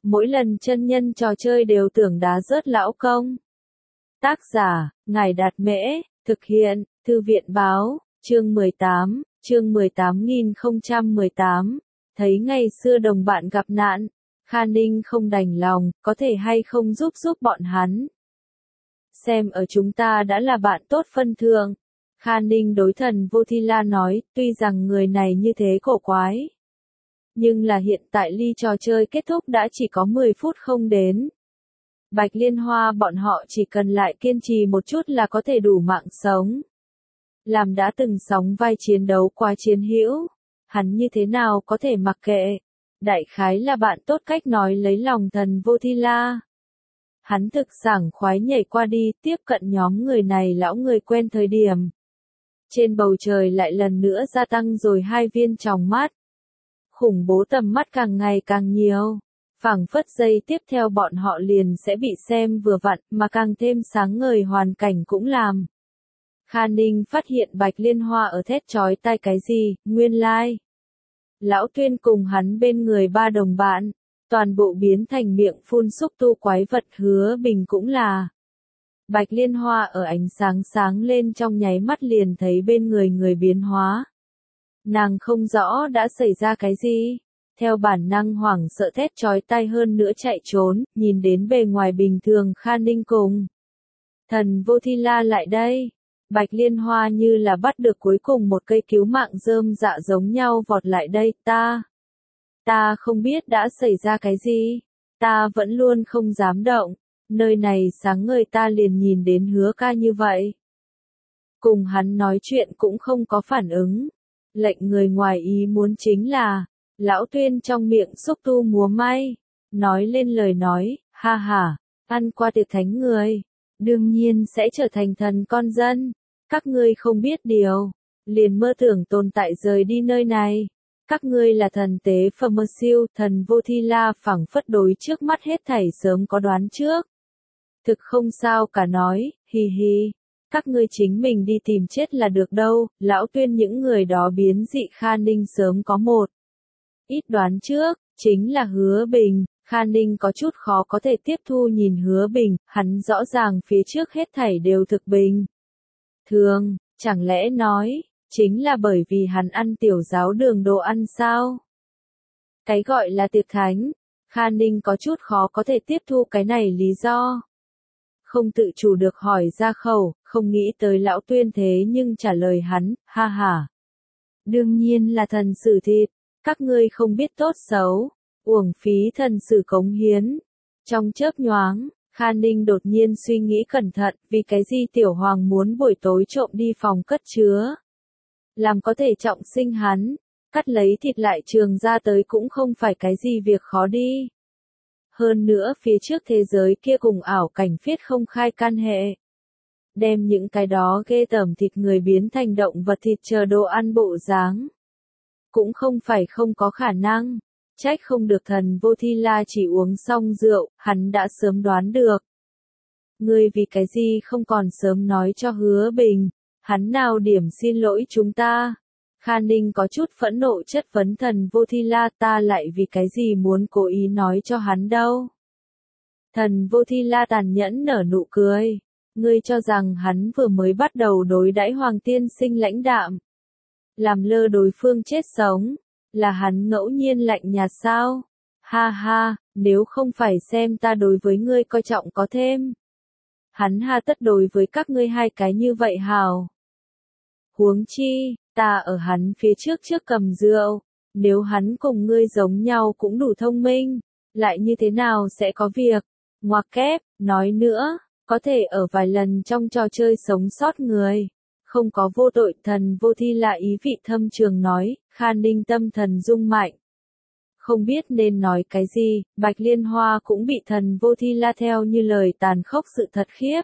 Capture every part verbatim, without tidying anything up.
mỗi lần chân nhân trò chơi đều tưởng đá rớt lão công. Tác giả, Ngài Đạt Mễ, thực hiện, Thư viện Báo, chương mười tám, chương mười tám nghìn không trăm mười tám, thấy ngày xưa đồng bạn gặp nạn, Kha Ninh không đành lòng, có thể hay không giúp giúp bọn hắn. Xem ở chúng ta đã là bạn tốt phân thượng. Kha Ninh đối Thần Vô Thi La nói, tuy rằng người này như thế cổ quái. Nhưng là hiện tại ly trò chơi kết thúc đã chỉ có mười phút không đến. Bạch Liên Hoa bọn họ chỉ cần lại kiên trì một chút là có thể đủ mạng sống. Làm đã từng sóng vai chiến đấu qua chiến hữu, hắn như thế nào có thể mặc kệ. Đại khái là bạn tốt cách nói lấy lòng Thần Vô Thi La. Hắn thực sảng khoái nhảy qua đi, tiếp cận nhóm người này lão người quen thời điểm. Trên bầu trời lại lần nữa gia tăng rồi hai viên tròng mắt. Khủng bố tầm mắt càng ngày càng nhiều. Phảng phất giây tiếp theo bọn họ liền sẽ bị xem vừa vặn, mà càng thêm sáng ngời hoàn cảnh cũng làm. Kha Ninh phát hiện Bạch Liên Hoa ở thét chói tai cái gì, nguyên lai. Like. Lão Tuyên cùng hắn bên người ba đồng bạn, toàn bộ biến thành miệng phun xúc tu quái vật. Hứa Bình cũng là. Bạch Liên Hoa ở ánh sáng sáng lên trong nháy mắt liền thấy bên người người biến hóa. Nàng không rõ đã xảy ra cái gì. Theo bản năng hoảng sợ thét chói tai hơn nữa chạy trốn, nhìn đến bề ngoài bình thường Kha Ninh cùng. Thần Vô Thi La lại đây. Bạch Liên Hoa như là bắt được cuối cùng một cây cứu mạng rơm dạ giống nhau vọt lại đây. Ta. Ta không biết đã xảy ra cái gì. Ta vẫn luôn không dám động. Nơi này sáng ngời ta liền nhìn đến Hứa ca như vậy. Cùng hắn nói chuyện cũng không có phản ứng. Lệnh người ngoài ý muốn chính là, Lão Tuyên trong miệng xúc tu múa may, nói lên lời nói, ha ha, ăn qua tiệc thánh người, đương nhiên sẽ trở thành thần con dân. Các ngươi không biết điều, liền mơ tưởng tồn tại rời đi nơi này. Các ngươi là thần tế phẩm siêu, Thần Vô Thi La phảng phất đối trước mắt hết thảy sớm có đoán trước. Thực không sao cả nói, hi hi. Các ngươi chính mình đi tìm chết là được đâu. Lão Tuyên những người đó biến dị Kha Ninh sớm có một ít đoán trước, chính là Hứa Bình. Kha Ninh có chút khó có thể tiếp thu nhìn Hứa Bình, hắn rõ ràng phía trước hết thảy đều thực bình thường, chẳng lẽ nói, chính là bởi vì hắn ăn tiểu giáo đường đồ ăn sao? Cái gọi là tiệc thánh, Kha Ninh có chút khó có thể tiếp thu cái này lý do. Không tự chủ được hỏi ra khẩu, không nghĩ tới Lão Tuyên thế nhưng trả lời hắn, ha ha. Đương nhiên là thần sử thịt, các ngươi không biết tốt xấu, uổng phí thần sử cống hiến. Trong chớp nhoáng, Kha Ninh đột nhiên suy nghĩ cẩn thận, vì cái gì Tiểu Hoàng muốn buổi tối trộm đi phòng cất chứa. Làm có thể trọng sinh hắn, cắt lấy thịt lại trường ra tới cũng không phải cái gì việc khó đi. Hơn nữa phía trước thế giới kia cùng ảo cảnh phiết không khai can hệ. Đem những cái đó ghê tởm thịt người biến thành động vật thịt chờ đồ ăn bộ dáng. Cũng không phải không có khả năng. Trách không được Thần Vô Thi La chỉ uống xong rượu, hắn đã sớm đoán được. Ngươi vì cái gì không còn sớm nói cho Hứa Bình, hắn nào điểm xin lỗi chúng ta. Kha Ninh có chút phẫn nộ chất vấn Thần Vô Thi La, ta lại vì cái gì muốn cố ý nói cho hắn đâu. Thần Vô Thi La tàn nhẫn nở nụ cười. Ngươi cho rằng hắn vừa mới bắt đầu đối đãi Hoàng tiên sinh lãnh đạm. Làm lơ đối phương chết sống. Là hắn ngẫu nhiên lạnh nhạt sao? Ha ha, nếu không phải xem ta đối với ngươi coi trọng có thêm. Hắn hà tất đối với các ngươi hai cái như vậy hào. Huống chi, ta ở hắn phía trước trước cầm rượu. Nếu hắn cùng ngươi giống nhau cũng đủ thông minh, lại như thế nào sẽ có việc? Ngoặc kép, nói nữa, có thể ở vài lần trong trò chơi sống sót người. Không có vô tội. Thần Vô Thi La ý vị thâm trường nói. Kha Ninh tâm thần rung mạnh. Không biết nên nói cái gì, Bạch Liên Hoa cũng bị Thần Vô Thi La theo như lời tàn khốc sự thật khiếp.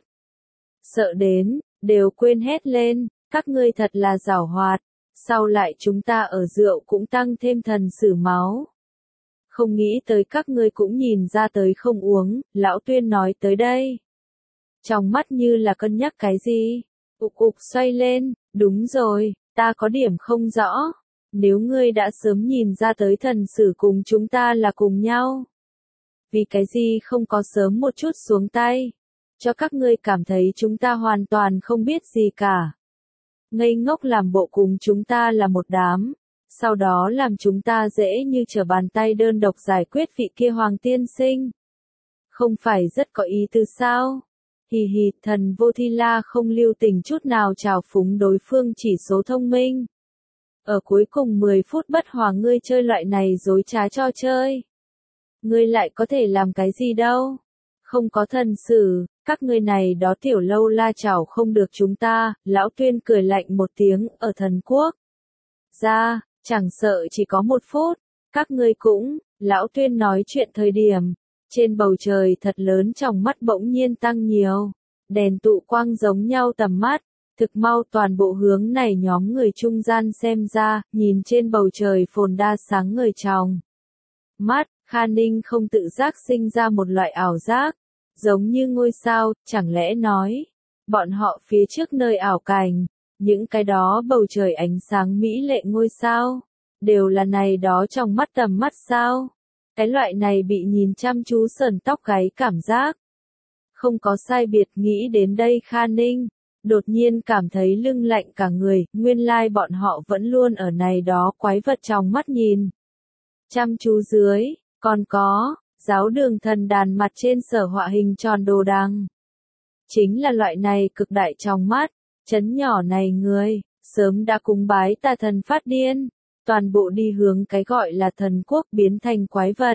Sợ đến, đều quên hết lên, các ngươi thật là giảo hoạt, sau lại chúng ta ở rượu cũng tăng thêm thần sử máu. Không nghĩ tới các ngươi cũng nhìn ra tới không uống, Lão Tuyên nói tới đây. Trong mắt như là cân nhắc cái gì, ục ục xoay lên, đúng rồi, ta có điểm không rõ. Nếu ngươi đã sớm nhìn ra tới thần sử cùng chúng ta là cùng nhau. Vì cái gì không có sớm một chút xuống tay? Cho các ngươi cảm thấy chúng ta hoàn toàn không biết gì cả. Ngây ngốc làm bộ cùng chúng ta là một đám. Sau đó làm chúng ta dễ như trở bàn tay đơn độc giải quyết vị kia Hoàng tiên sinh. Không phải rất có ý tứ sao? Hì hì, thần Vô Thi La không lưu tình chút nào trào phúng đối phương chỉ số thông minh. Ở cuối cùng mười phút bất hòa ngươi chơi loại này dối trá cho chơi. Ngươi lại có thể làm cái gì đâu? Không có thần sử, các ngươi này đó tiểu lâu la chảo không được chúng ta, lão Tuyên cười lạnh một tiếng, ở thần quốc. Ra, chẳng sợ chỉ có một phút, các ngươi cũng, lão Tuyên nói chuyện thời điểm, trên bầu trời thật lớn trong mắt bỗng nhiên tăng nhiều, đèn tụ quang giống nhau tầm mắt, thực mau toàn bộ hướng này nhóm người trung gian xem ra, nhìn trên bầu trời phồn đa sáng ngời trong. Mắt, Kha Ninh không tự giác sinh ra một loại ảo giác, giống như ngôi sao, chẳng lẽ nói, bọn họ phía trước nơi ảo cảnh, những cái đó bầu trời ánh sáng mỹ lệ ngôi sao, đều là này đó trong mắt tầm mắt sao? Cái loại này bị nhìn chăm chú sờn tóc gáy cảm giác. Không có sai biệt, nghĩ đến đây Kha Ninh, đột nhiên cảm thấy lưng lạnh cả người, nguyên lai like bọn họ vẫn luôn ở này đó quái vật trong mắt nhìn. Chăm chú dưới, còn có, giáo đường thần đàn mặt trên sở họa hình tròn đồ đằng. Chính là loại này cực đại trong mắt, chấn nhỏ này người, sớm đã cúng bái tà thần phát điên, toàn bộ đi hướng cái gọi là thần quốc biến thành quái vật.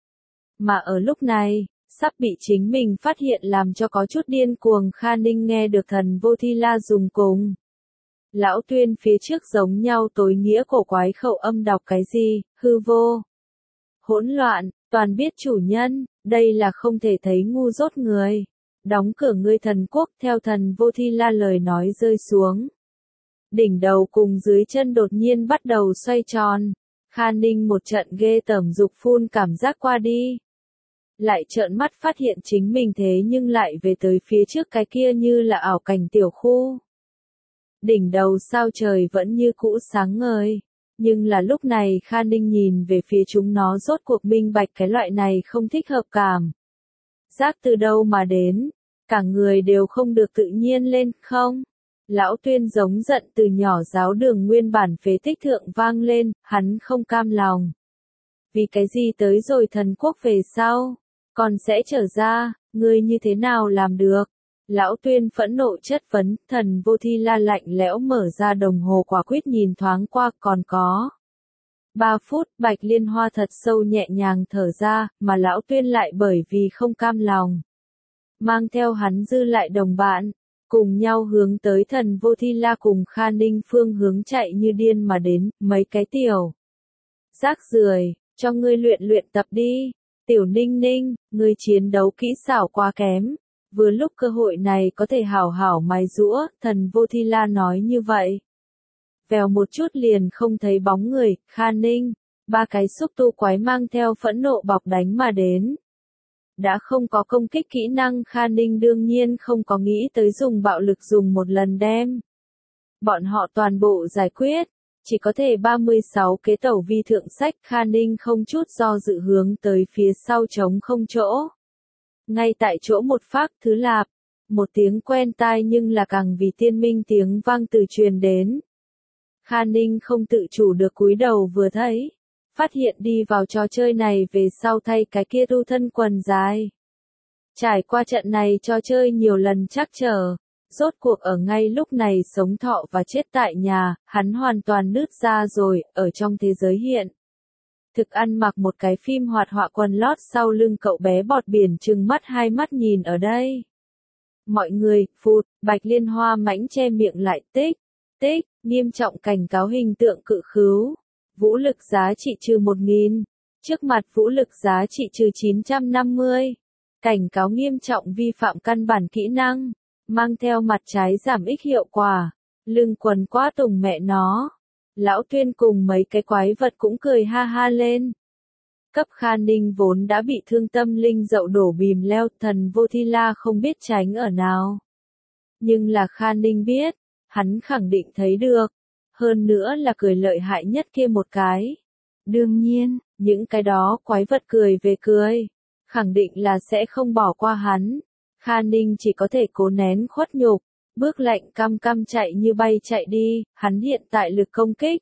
Mà ở lúc này, sắp bị chính mình phát hiện làm cho có chút điên cuồng Kha Ninh nghe được thần Vô Thi La dùng cùng. Lão Tuyên phía trước giống nhau tối nghĩa cổ quái khẩu âm đọc cái gì, hư vô. Hỗn loạn, toàn biết chủ nhân, đây là không thể thấy ngu dốt người. Đóng cửa ngươi thần quốc theo thần Vô Thi La lời nói rơi xuống. Đỉnh đầu cùng dưới chân đột nhiên bắt đầu xoay tròn. Kha Ninh một trận ghê tởm dục phun cảm giác qua đi. Lại trợn mắt phát hiện chính mình thế nhưng lại về tới phía trước cái kia như là ảo cảnh tiểu khu. Đỉnh đầu sao trời vẫn như cũ sáng ngời. Nhưng là lúc này Kha Ninh nhìn về phía chúng nó rốt cuộc minh bạch cái loại này không thích hợp cảm. Giác từ đâu mà đến, cả người đều không được tự nhiên lên, không? Lão Tuyên giống giận từ nhỏ giáo đường nguyên bản phế tích thượng vang lên, hắn không cam lòng. Vì cái gì tới rồi thần quốc về sau, còn sẽ trở ra, ngươi như thế nào làm được? Lão Tuyên phẫn nộ chất vấn, thần Vô Thi La lạnh lẽo mở ra đồng hồ quả quyết nhìn thoáng qua, còn có. Ba phút, Bạch Liên Hoa thật sâu nhẹ nhàng thở ra, mà Lão Tuyên lại bởi vì không cam lòng. Mang theo hắn dư lại đồng bạn, cùng nhau hướng tới thần Vô Thi La cùng Kha Ninh phương hướng chạy như điên mà đến, mấy cái tiểu. Rác rưởi, cho ngươi luyện luyện tập đi. Tiểu Ninh Ninh, ngươi chiến đấu kỹ xảo quá kém. Vừa lúc cơ hội này có thể hảo hảo mài giũa, thần Vô Thi La nói như vậy. Vèo một chút liền không thấy bóng người, Kha Ninh, ba cái xúc tu quái mang theo phẫn nộ bọc đánh mà đến. Đã không có công kích kỹ năng Kha Ninh đương nhiên không có nghĩ tới dùng bạo lực dùng một lần đem. Bọn họ toàn bộ giải quyết, chỉ có thể ba mươi sáu kế tẩu vi thượng sách Kha Ninh không chút do dự hướng tới phía sau trống không chỗ. Ngay tại chỗ một phác thứ lạp, một tiếng quen tai nhưng là càng vì tiên minh tiếng vang từ truyền đến. Kha Ninh không tự chủ được cúi đầu vừa thấy, phát hiện đi vào trò chơi này về sau thay cái kia tu thân quần dài. Trải qua trận này trò chơi nhiều lần chắc trở, rốt cuộc ở ngay lúc này sống thọ và chết tại nhà, hắn hoàn toàn nứt ra rồi, ở trong thế giới hiện. Thực ăn mặc một cái phim hoạt họa quần lót sau lưng cậu bé bọt biển trừng mắt hai mắt nhìn ở đây. Mọi người, phụt, Bạch Liên Hoa mãnh che miệng lại tích, tích, nghiêm trọng cảnh cáo hình tượng cự khứu. Vũ lực giá trị trừ một nghìn, trước mặt vũ lực giá trị trừ chín trăm năm mươi. Cảnh cáo nghiêm trọng vi phạm căn bản kỹ năng, mang theo mặt trái giảm ích hiệu quả. Lưng quần quá tùng mẹ nó. Lão Tuyên cùng mấy cái quái vật cũng cười ha ha lên. Cấp Kha Ninh vốn đã bị thương tâm linh dậu đổ bìm leo, thần Vô Thi La không biết tránh ở nào. Nhưng là Kha Ninh biết, hắn khẳng định thấy được. Hơn nữa là cười lợi hại nhất kia một cái. Đương nhiên, những cái đó quái vật cười về cười. khẳng định là sẽ không bỏ qua hắn. Kha Ninh chỉ có thể cố nén khuất nhục, bước lạnh cam cam chạy như bay chạy đi, hắn hiện tại lực công kích.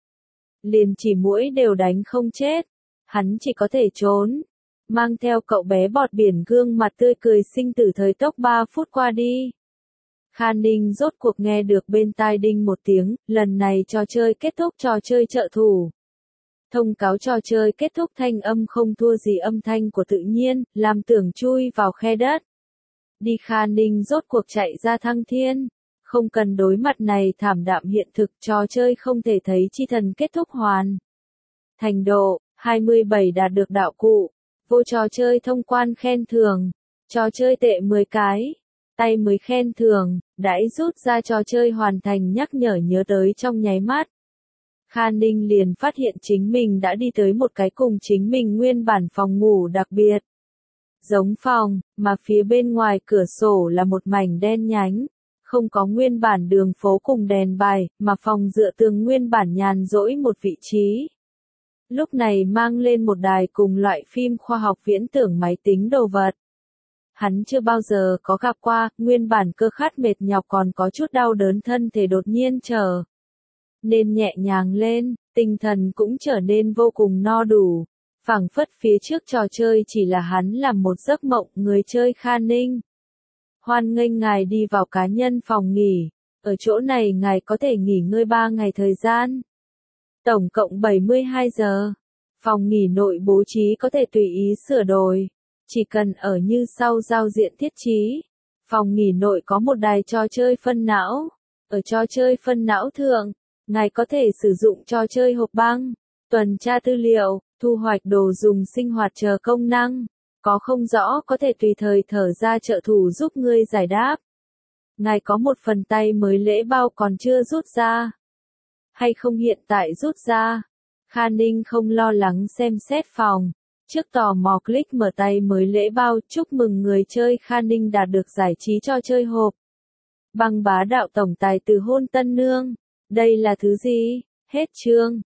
Liền chỉ muỗi đều đánh không chết, hắn chỉ có thể trốn. Mang theo cậu bé bọt biển gương mặt tươi cười sinh tử thời tốc ba phút qua đi. Kha Ninh rốt cuộc nghe được bên tai đinh một tiếng, lần này trò chơi kết thúc trò chơi trợ thủ. Thông cáo trò chơi kết thúc thanh âm không thua gì âm thanh của tự nhiên, làm tưởng chui vào khe đất. Đi Kha Ninh rốt cuộc chạy ra thăng thiên. Không cần đối mặt này thảm đạm hiện thực trò chơi không thể thấy chi thần kết thúc hoàn. Thành độ, hai mươi bảy đạt được đạo cụ. Vô trò chơi thông quan khen thưởng. Trò chơi tệ mười cái. Tay mới khen thưởng, đãi rút ra trò chơi hoàn thành nhắc nhở nhớ tới trong nháy mắt. Kha Ninh liền phát hiện chính mình đã đi tới một cái cùng chính mình nguyên bản phòng ngủ đặc biệt. Giống phòng, mà phía bên ngoài cửa sổ là một mảnh đen nhánh. Không có nguyên bản đường phố cùng đèn bài, mà phòng dựa tường nguyên bản nhàn rỗi một vị trí. Lúc này mang lên một đài cùng loại phim khoa học viễn tưởng máy tính đồ vật. Hắn chưa bao giờ có gặp qua, nguyên bản cơ khát mệt nhọc còn có chút đau đớn thân thể đột nhiên trở nên nhẹ nhàng lên, tinh thần cũng trở nên vô cùng no đủ. Phảng phất phía trước trò chơi chỉ là hắn làm một giấc mộng, người chơi Kha Ninh. Hoan nghênh ngài đi vào cá nhân phòng nghỉ, ở chỗ này ngài có thể nghỉ ngơi ba ngày thời gian. Tổng cộng bảy mươi hai giờ. Phòng nghỉ nội bố trí có thể tùy ý sửa đổi. Chỉ cần ở như sau giao diện thiết trí. Phòng nghỉ nội có một đài trò chơi phân não. Ở trò chơi phân não thượng, ngài có thể sử dụng trò chơi hộp băng, tuần tra tư liệu, thu hoạch đồ dùng sinh hoạt chờ công năng. Có không rõ có thể tùy thời thở ra trợ thủ giúp ngươi giải đáp. Ngài có một phần tay mới lễ bao còn chưa rút ra. Hay không hiện tại rút ra. Kha Ninh không lo lắng xem xét phòng. Trước tò mò click mở tay mới lễ bao, chúc mừng người chơi Kha Ninh đạt được giải trí cho chơi hộp. Băng bá đạo tổng tài từ hôn tân nương. Đây là thứ gì? Hết chương.